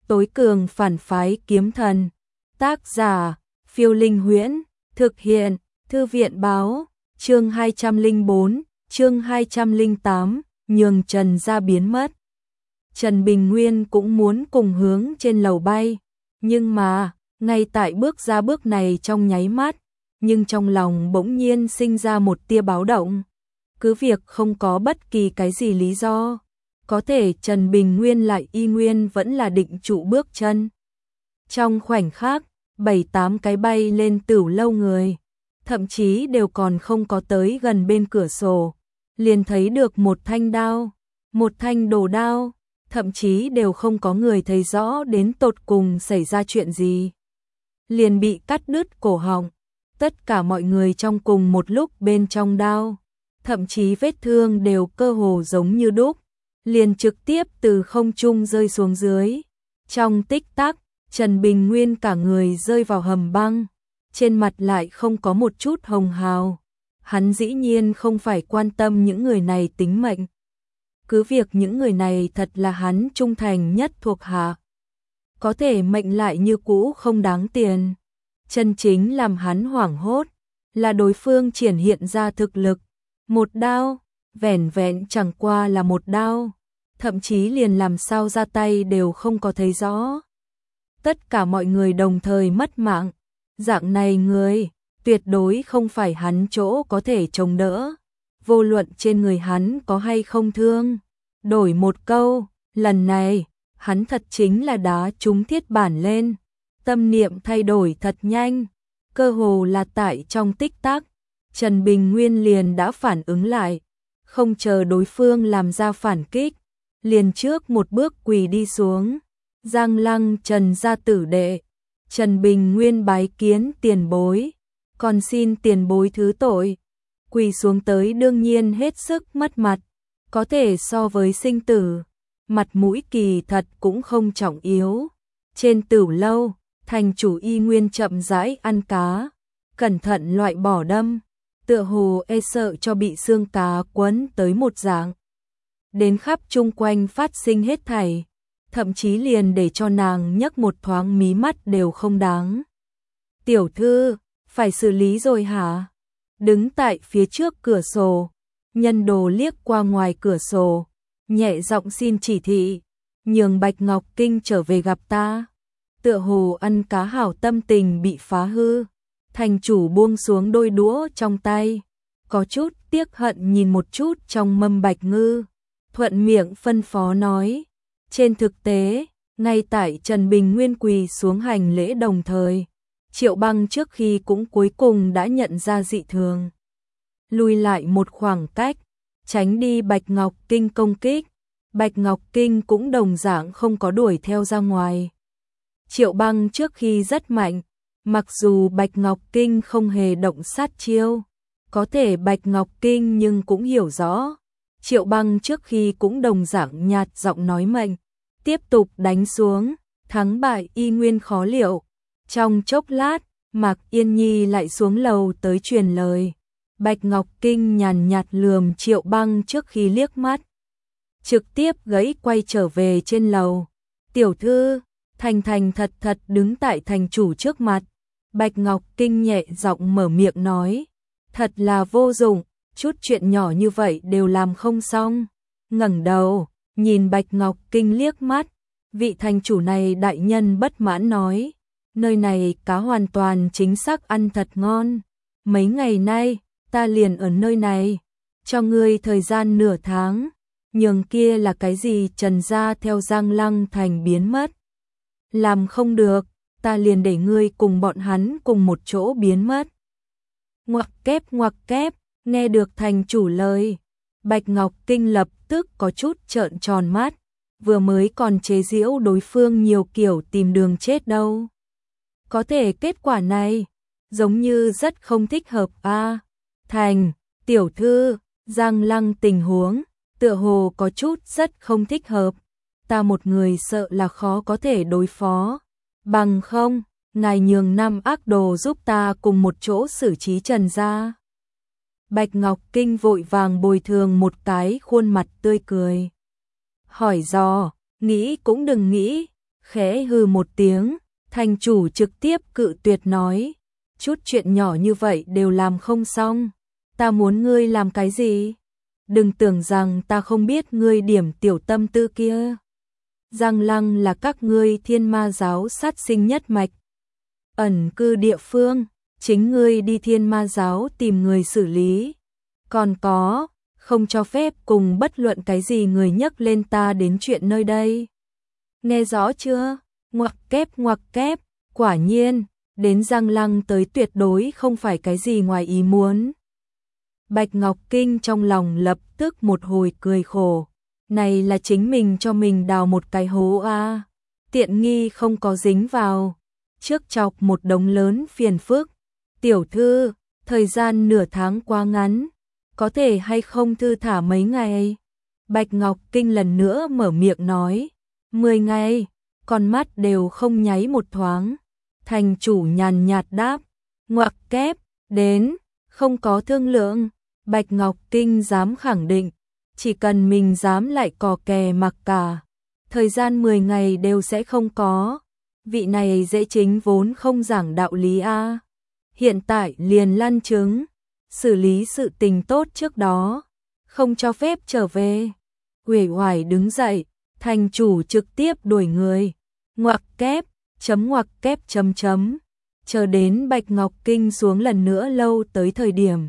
Tối cường phản phái kiếm thần. Tác giả, Phiêu Linh Huyễn. Thực hiện, Thư viện báo. Chương 204, chương 208, nhường Trần ra biến mất. Trần Bình Nguyên cũng muốn cùng hướng trên lầu bay, nhưng mà, ngay tại bước ra bước này trong nháy mắt, nhưng trong lòng bỗng nhiên sinh ra một tia báo động. Cứ việc không có bất kỳ cái gì lý do, có thể Trần Bình Nguyên lại y nguyên vẫn là định trụ bước chân. Trong khoảnh khắc, 7-8 cái bay lên Tửu lâu người, thậm chí đều còn không có tới gần bên cửa sổ, liền thấy được một thanh đao, một thanh đồ đao, thậm chí đều không có người thấy rõ đến tột cùng xảy ra chuyện gì. Liền bị cắt đứt cổ họng, tất cả mọi người trong cùng một lúc bên trong đao, thậm chí vết thương đều cơ hồ giống như đúc, liền trực tiếp từ không trung rơi xuống dưới. Trong tích tắc, Trần Bình Nguyên cả người rơi vào hầm băng, trên mặt lại không có một chút hồng hào. Hắn dĩ nhiên không phải quan tâm những người này tính mệnh. Cứ việc những người này thật là hắn trung thành nhất thuộc hạ. Có thể mệnh lại như cũ không đáng tiền. Chân chính làm hắn hoảng hốt là đối phương triển hiện ra thực lực. Một đao, vẻn vẹn chẳng qua là một đao, thậm chí liền làm sao ra tay đều không có thấy rõ. Tất cả mọi người đồng thời mất mạng. Dạng này người, tuyệt đối không phải hắn chỗ có thể chống đỡ. Vô luận trên người hắn có hay không thương. Đổi một câu, lần này, hắn thật chính là đá trúng thiết bản lên. Tâm niệm thay đổi thật nhanh, cơ hồ là tại trong tích tắc. Trần Bình Nguyên liền đã phản ứng lại, không chờ đối phương làm ra phản kích, liền trước một bước quỳ đi xuống. Giang Lăng Trần gia tử đệ, Trần Bình Nguyên bái kiến tiền bối, còn xin tiền bối thứ tội. Quỳ xuống tới đương nhiên hết sức mất mặt, có thể so với sinh tử, mặt mũi kỳ thật cũng không trọng yếu. Trên Tửu lâu, thành chủ y nguyên chậm rãi ăn cá, cẩn thận loại bỏ đâm, tựa hồ e sợ cho bị xương cá quấn tới một dạng. Đến khắp chung quanh phát sinh hết thảy, thậm chí liền để cho nàng nhấc một thoáng mí mắt đều không đáng. Tiểu thư, phải xử lý rồi hả? Đứng tại phía trước cửa sổ, Nhân Đồ liếc qua ngoài cửa sổ, nhẹ giọng xin chỉ thị, nhường Bạch Ngọc Kinh trở về gặp ta. Tựa hồ ăn cá hảo tâm tình bị phá hư, thành chủ buông xuống đôi đũa trong tay, có chút tiếc hận nhìn một chút trong mâm Bạch Ngư, thuận miệng phân phó nói. Trên thực tế, ngay tại Trần Bình Nguyên quỳ xuống hành lễ đồng thời, Triệu Băng trước khi cũng cuối cùng đã nhận ra dị thường. Lùi lại một khoảng cách, tránh đi Bạch Ngọc Kinh công kích, Bạch Ngọc Kinh cũng đồng dạng không có đuổi theo ra ngoài. Triệu Băng trước khi rất mạnh, mặc dù Bạch Ngọc Kinh không hề động sát chiêu, có thể Bạch Ngọc Kinh nhưng cũng hiểu rõ. Triệu Băng trước khi cũng đồng dạng nhạt giọng nói mệnh, tiếp tục đánh xuống, thắng bại y nguyên khó liệu. Trong chốc lát, Mạc Yên Nhi lại xuống lầu tới truyền lời. Bạch Ngọc Kinh nhàn nhạt lườm Triệu Băng trước khi liếc mắt, trực tiếp gãy quay trở về trên lầu. Tiểu thư, thành thành thật thật đứng tại thành chủ trước mặt. Bạch Ngọc Kinh nhẹ giọng mở miệng nói, thật là vô dụng, chút chuyện nhỏ như vậy đều làm không xong. Ngẩng đầu, nhìn Bạch Ngọc Kinh liếc mắt, vị thành chủ này đại nhân bất mãn nói, nơi này cá hoàn toàn chính xác ăn thật ngon. Mấy ngày nay, ta liền ở nơi này, cho ngươi thời gian nửa tháng, nhường kia là cái gì Trần gia theo Giang Lăng thành biến mất. Làm không được, ta liền để ngươi cùng bọn hắn cùng một chỗ biến mất. Ngoặc kép, nghe được thành chủ lời, Bạch Ngọc Kinh lập tức có chút trợn tròn mắt, vừa mới còn chế giễu đối phương nhiều kiểu tìm đường chết đâu. Có thể kết quả này, giống như rất không thích hợp a. Thành, tiểu thư, Giang Lăng tình huống, tựa hồ có chút rất không thích hợp. Ta một người sợ là khó có thể đối phó. Bằng không, ngài nhường 5 ác đồ giúp ta cùng một chỗ xử trí Trần gia. Bạch Ngọc Kinh vội vàng bồi thường một cái khuôn mặt tươi cười. Hỏi dò, nghĩ cũng đừng nghĩ, Khẽ hừ một tiếng, thành chủ trực tiếp cự tuyệt nói, chút chuyện nhỏ như vậy đều làm không xong, ta muốn ngươi làm cái gì? Đừng tưởng rằng ta không biết ngươi điểm tiểu tâm tư kia. Giang Lăng là các ngươi Thiên Ma giáo sát sinh nhất mạch, ẩn cư địa phương, chính ngươi đi Thiên Ma giáo tìm người xử lý. Còn có, không cho phép cùng bất luận cái gì người nhắc lên ta đến chuyện nơi đây. Nghe rõ chưa? Ngoặc kép, quả nhiên, đến Giang Lăng tới tuyệt đối không phải cái gì ngoài ý muốn. Bạch Ngọc Kinh trong lòng lập tức một hồi cười khổ. Này là chính mình cho mình đào một cái hố a, tiện nghi không có dính vào, trước chọc một đống lớn phiền phức. Tiểu thư, thời gian nửa tháng quá ngắn, có thể hay không thư thả mấy ngày? Bạch Ngọc Kinh lần nữa mở miệng nói, 10 ngày, con mắt đều không nháy một thoáng. Thành chủ nhàn nhạt đáp, ngoặc kép, đến, không có thương lượng. Bạch Ngọc Kinh dám khẳng định, chỉ cần mình dám lại cò kè mặc cả, thời gian 10 ngày đều sẽ không có. Vị này dễ chính vốn không giảng đạo lý a, hiện tại liền lăn chứng, xử lý sự tình tốt trước đó, không cho phép trở về. Uể oải đứng dậy, thành chủ trực tiếp đuổi người. Ngoặc kép, chấm. Chờ đến Bạch Ngọc Kinh xuống lần nữa lâu tới thời điểm.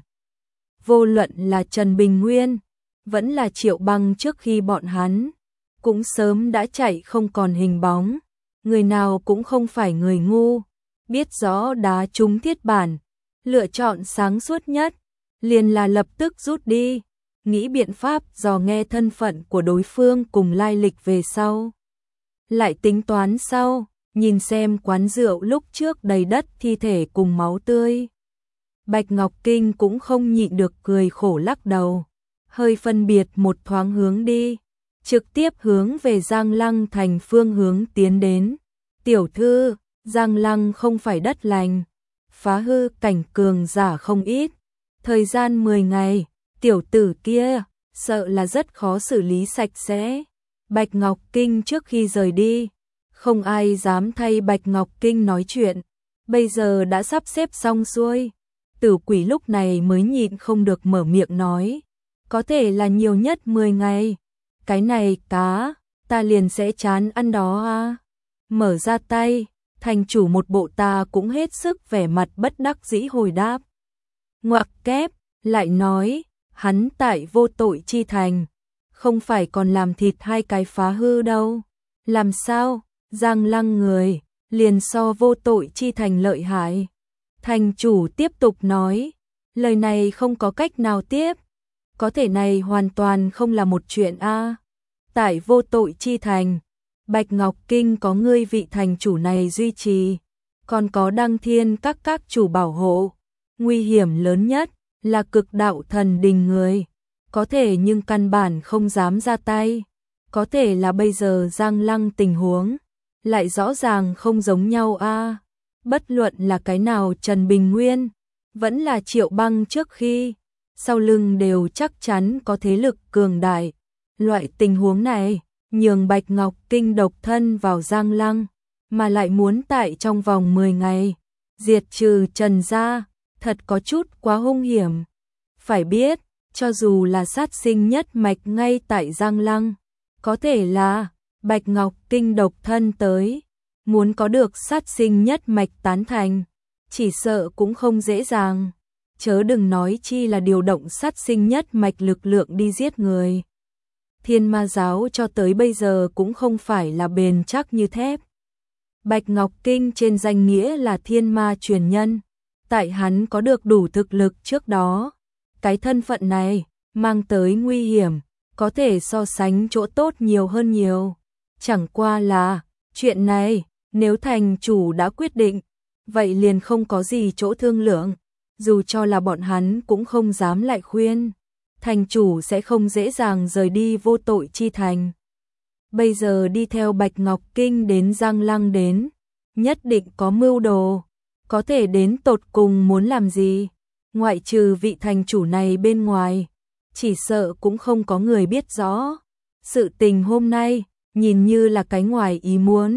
Vô luận là Trần Bình Nguyên, vẫn là Triệu Băng trước khi bọn hắn, cũng sớm đã chạy không còn hình bóng. Người nào cũng không phải người ngu, biết rõ đá trúng thiết bản, lựa chọn sáng suốt nhất, liền là lập tức rút đi, nghĩ biện pháp dò nghe thân phận của đối phương cùng lai lịch về sau. Lại tính toán sau, nhìn xem quán rượu lúc trước đầy đất thi thể cùng máu tươi. Bạch Ngọc Kinh cũng không nhịn được cười khổ lắc đầu, hơi phân biệt một thoáng hướng đi, trực tiếp hướng về Giang Lăng thành phương hướng tiến đến. Tiểu thư, Giang Lăng không phải đất lành, phá hư cảnh cường giả không ít. Thời gian 10 ngày, tiểu tử kia, sợ là rất khó xử lý sạch sẽ. Bạch Ngọc Kinh trước khi rời đi, không ai dám thay Bạch Ngọc Kinh nói chuyện, bây giờ đã sắp xếp xong xuôi. Tử quỷ lúc này mới nhịn không được mở miệng nói, có thể là nhiều nhất 10 ngày. Cái này cá, ta liền sẽ chán ăn đó à. Mở ra tay, thành chủ một bộ ta cũng hết sức vẻ mặt bất đắc dĩ hồi đáp. Ngoặc kép, lại nói, hắn tại vô tội chi thành, không phải còn làm thịt hai cái phá hư đâu. Làm sao, Giang Lăng người, liền so vô tội chi thành lợi hại. Thành chủ tiếp tục nói, lời này không có cách nào tiếp, có thể này hoàn toàn không là một chuyện a. Tại vô tội chi thành, Bạch Ngọc Kinh có ngươi vị thành chủ này duy trì, còn có Đăng Thiên các chủ bảo hộ. Nguy hiểm lớn nhất là cực đạo thần đình người, có thể nhưng căn bản không dám ra tay. Có thể là bây giờ Giang Lăng tình huống lại rõ ràng không giống nhau a. Bất luận là cái nào Trần Bình Nguyên, vẫn là Triệu Băng trước khi, sau lưng đều chắc chắn có thế lực cường đại. Loại tình huống này, nhường Bạch Ngọc Kinh độc thân vào Giang Lăng, mà lại muốn tại trong vòng 10 ngày, diệt trừ Trần gia, thật có chút quá hung hiểm. Phải biết, cho dù là sát sinh nhất mạch ngay tại Giang Lăng, có thể là Bạch Ngọc Kinh độc thân tới, muốn có được sát sinh nhất mạch tán thành, chỉ sợ cũng không dễ dàng, chớ đừng nói chi là điều động sát sinh nhất mạch lực lượng đi giết người. Thiên Ma giáo cho tới bây giờ cũng không phải là bền chắc như thép. Bạch Ngọc Kinh trên danh nghĩa là thiên ma truyền nhân, tại hắn có được đủ thực lực trước đó, cái thân phận này mang tới nguy hiểm, có thể so sánh chỗ tốt nhiều hơn nhiều. Chẳng qua là, chuyện này, nếu thành chủ đã quyết định, vậy liền không có gì chỗ thương lượng, dù cho là bọn hắn cũng không dám lại khuyên. Thành chủ sẽ không dễ dàng rời đi vô tội chi thành. Bây giờ đi theo Bạch Ngọc Kinh đến Giang Lăng đến, nhất định có mưu đồ, có thể đến tột cùng muốn làm gì, ngoại trừ vị thành chủ này bên ngoài, chỉ sợ cũng không có người biết rõ. Sự tình hôm nay, nhìn như là cái ngoài ý muốn,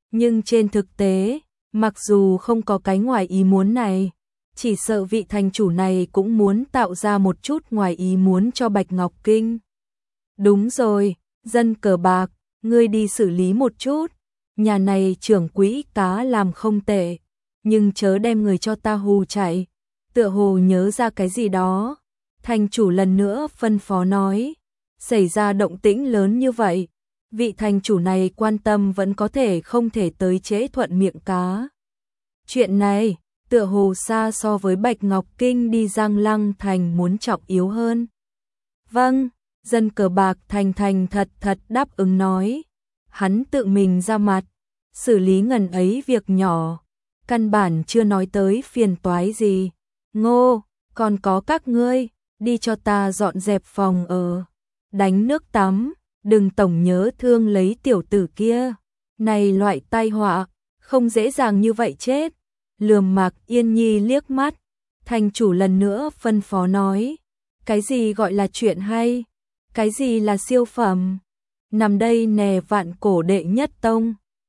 Nhưng trên thực tế, mặc dù không có cái ngoài ý muốn này, chỉ sợ vị thành chủ này cũng muốn tạo ra một chút ngoài ý muốn cho Bạch Ngọc Kinh. Đúng rồi, dân cờ bạc, ngươi đi xử lý một chút, nhà này trưởng quỹ cá làm không tệ, nhưng chớ đem người cho ta hù chạy. Tựa hồ nhớ ra cái gì đó, thành chủ lần nữa phân phó nói, xảy ra động tĩnh lớn như vậy, vị thành chủ này quan tâm vẫn có thể không thể tới trễ thuận miệng cá. Chuyện này, tựa hồ xa so với Bạch Ngọc Kinh đi Giang Lăng thành muốn trọng yếu hơn. Vâng, dân cờ bạc thành thật thật đáp ứng nói, hắn tự mình ra mặt, xử lý ngần ấy việc nhỏ, căn bản chưa nói tới phiền toái gì. Ngô, còn có các ngươi, đi cho ta dọn dẹp phòng ở, đánh nước tắm, đừng tổng nhớ thương lấy tiểu tử kia. Này loại tai họa, không dễ dàng như vậy chết. Lườm Mạc Yên Nhi liếc mắt, thành chủ lần nữa phân phó nói, cái gì gọi là chuyện hay, cái gì là siêu phẩm, nằm đây nè vạn cổ đệ nhất tông.